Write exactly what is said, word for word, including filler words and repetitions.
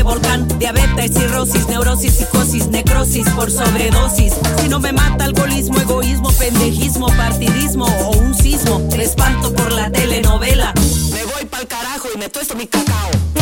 de volcán, diabetes, cirrosis, neurosis, psicosis, necrosis por sobredosis. Si no me mata alcoholismo, egoísmo, pendejismo, partidismo o un sismo, me espanto por la telenovela. Me voy pa'l carajo y me tuesto mi cacao.